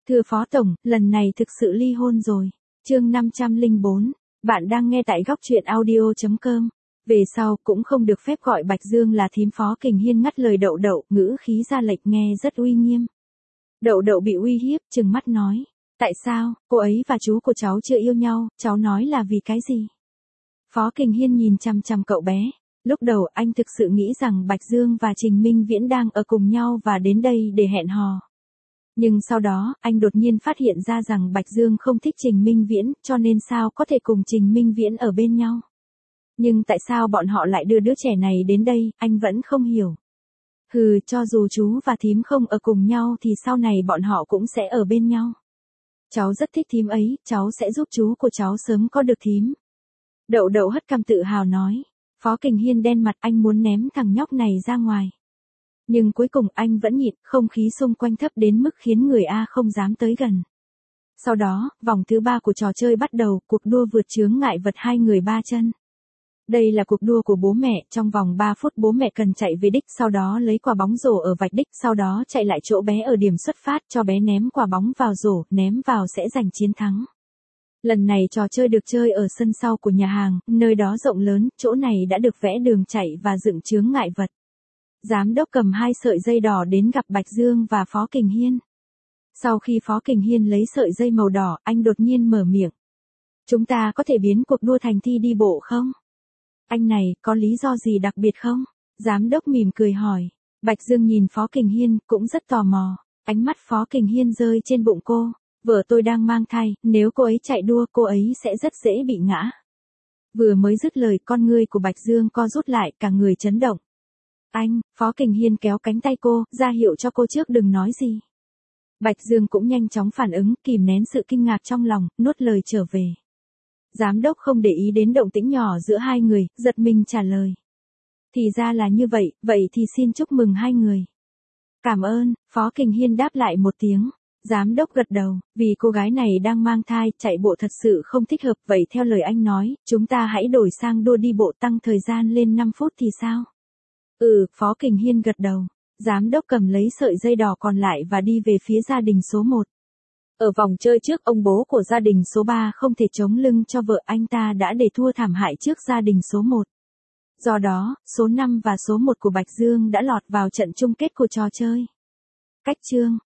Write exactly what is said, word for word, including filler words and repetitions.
Thưa Phó Tổng, lần này thực sự ly hôn rồi. Chương năm trăm lẻ bốn, bạn đang nghe tại góc truyện audio chấm com. Về sau cũng không được phép gọi Bạch Dương là thím. Phó Kình Hiên ngắt lời Đậu Đậu, ngữ khí ra lệnh nghe rất uy nghiêm. Đậu Đậu bị uy hiếp, trừng mắt nói. Tại sao, cô ấy và chú của cháu chưa yêu nhau, cháu nói là vì cái gì? Phó Kình Hiên nhìn chằm chằm cậu bé. Lúc đầu anh thực sự nghĩ rằng Bạch Dương và Trình Minh Viễn đang ở cùng nhau và đến đây để hẹn hò. Nhưng sau đó, anh đột nhiên phát hiện ra rằng Bạch Dương không thích Trình Minh Viễn, cho nên sao có thể cùng Trình Minh Viễn ở bên nhau. Nhưng tại sao bọn họ lại đưa đứa trẻ này đến đây, anh vẫn không hiểu. Hừ, cho dù chú và thím không ở cùng nhau thì sau này bọn họ cũng sẽ ở bên nhau. Cháu rất thích thím ấy, cháu sẽ giúp chú của cháu sớm có được thím. Đậu Đậu hất cằm tự hào nói. Phó Kình Hiên đen mặt, anh muốn ném thằng nhóc này ra ngoài. Nhưng cuối cùng anh vẫn nhịn, không khí xung quanh thấp đến mức khiến người A không dám tới gần. Sau đó, vòng thứ ba của trò chơi bắt đầu, cuộc đua vượt chướng ngại vật hai người ba chân. Đây là cuộc đua của bố mẹ, trong vòng ba phút bố mẹ cần chạy về đích, sau đó lấy quả bóng rổ ở vạch đích, sau đó chạy lại chỗ bé ở điểm xuất phát, cho bé ném quả bóng vào rổ, ném vào sẽ giành chiến thắng. Lần này trò chơi được chơi ở sân sau của nhà hàng, nơi đó rộng lớn, chỗ này đã được vẽ đường chạy và dựng chướng ngại vật. Giám đốc cầm hai sợi dây đỏ đến gặp Bạch Dương và Phó Kình Hiên. Sau khi Phó Kình Hiên lấy sợi dây màu đỏ, anh đột nhiên mở miệng. Chúng ta có thể biến cuộc đua thành thi đi bộ không? Anh này, có lý do gì đặc biệt không? Giám đốc mỉm cười hỏi. Bạch Dương nhìn Phó Kình Hiên, cũng rất tò mò. Ánh mắt Phó Kình Hiên rơi trên bụng cô. Vợ tôi đang mang thai, nếu cô ấy chạy đua cô ấy sẽ rất dễ bị ngã. Vừa mới dứt lời, con ngươi của Bạch Dương co rút lại, cả người chấn động. Anh, Phó Kình Hiên kéo cánh tay cô, ra hiệu cho cô trước đừng nói gì. Bạch Dương cũng nhanh chóng phản ứng, kìm nén sự kinh ngạc trong lòng, nuốt lời trở về. Giám đốc không để ý đến động tĩnh nhỏ giữa hai người, giật mình trả lời. Thì ra là như vậy, vậy thì xin chúc mừng hai người. Cảm ơn, Phó Kình Hiên đáp lại một tiếng. Giám đốc gật đầu, vì cô gái này đang mang thai, chạy bộ thật sự không thích hợp, vậy theo lời anh nói, chúng ta hãy đổi sang đua đi bộ tăng thời gian lên năm phút thì sao? Ừ, Phó Kình Hiên gật đầu. Giám đốc cầm lấy sợi dây đỏ còn lại và đi về phía gia đình số một. Ở vòng chơi trước, ông bố của gia đình số ba không thể chống lưng cho vợ anh ta đã để thua thảm hại trước gia đình số một. Do đó, số năm và số một của Bạch Dương đã lọt vào trận chung kết của trò chơi. Cách chương